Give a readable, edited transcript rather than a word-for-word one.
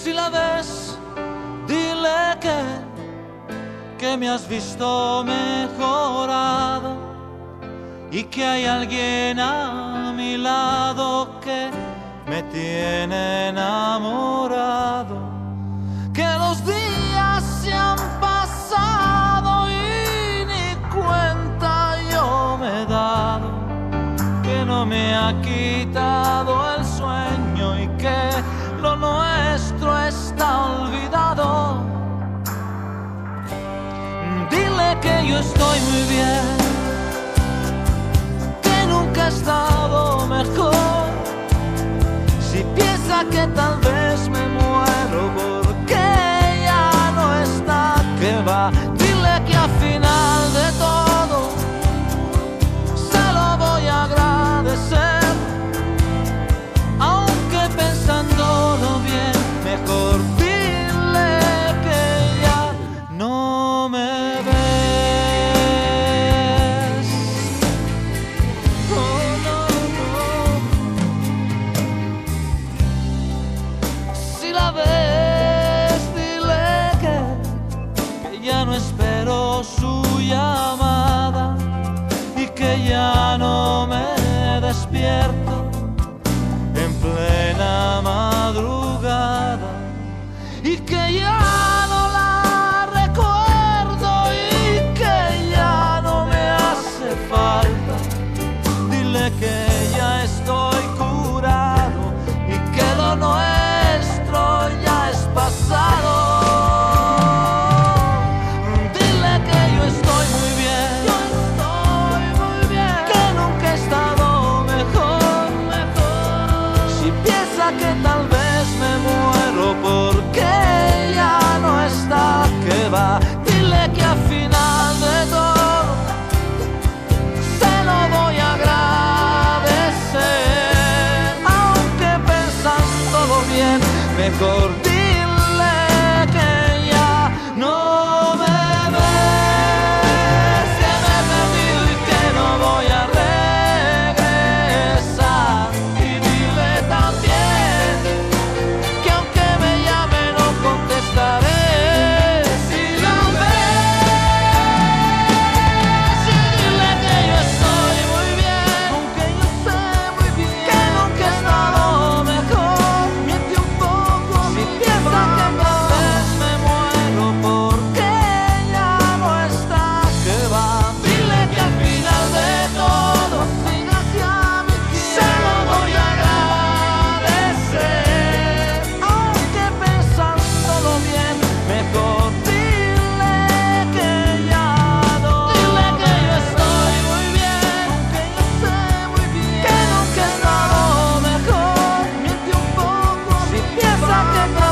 Si la ves, dile que me has visto mejorado y que hay alguien a mi lado que me tiene enamorado. Que los días se han pasado y ni cuenta yo me he dado, que no me ha quitado el sueño y que lo nuestro está olvidado. Dile que yo estoy muy bien, que nunca he estado mejor. Si piensa que tal vez me muero porque ya no está, que va. Dile que al final de todo se lo voy a agradecer, aunque pensándolo bien, mejor dile que ya no me ves. Oh, no, no. Si la ves, dile que ya no espero su llamada y que ya no me despierto en plena madrugada y que ya no la recuerdo y que ya no me hace falta. Dile que ya estoy curado y que lo nuestro ya es pasado. Dile que yo estoy muy bien, que nunca he estado mejor. Si piensa que tal vez me muero porque ya no está, que va. Dile que al final de todo se lo voy a agradecer, aunque pensándolo bien, mejor dile que ya no me ves, que me he perdido y que no voy a regresar. Y dile también que aunque me llame no contestaré. Si la ves, y dile que yo estoy muy bien, aunque yo sé muy bien que nunca he estado mejor. Miente un poco, si piensa que tal vez me muero porque ya no está, que va. Dile que al final de todo se lo voy a agradecer, aunque pensándolo bien, mejor dile que ya no. Dile que yo estoy muy bien, aunque yo sé muy bien que nunca he estado mejor. Miente un poco, si piensa que tal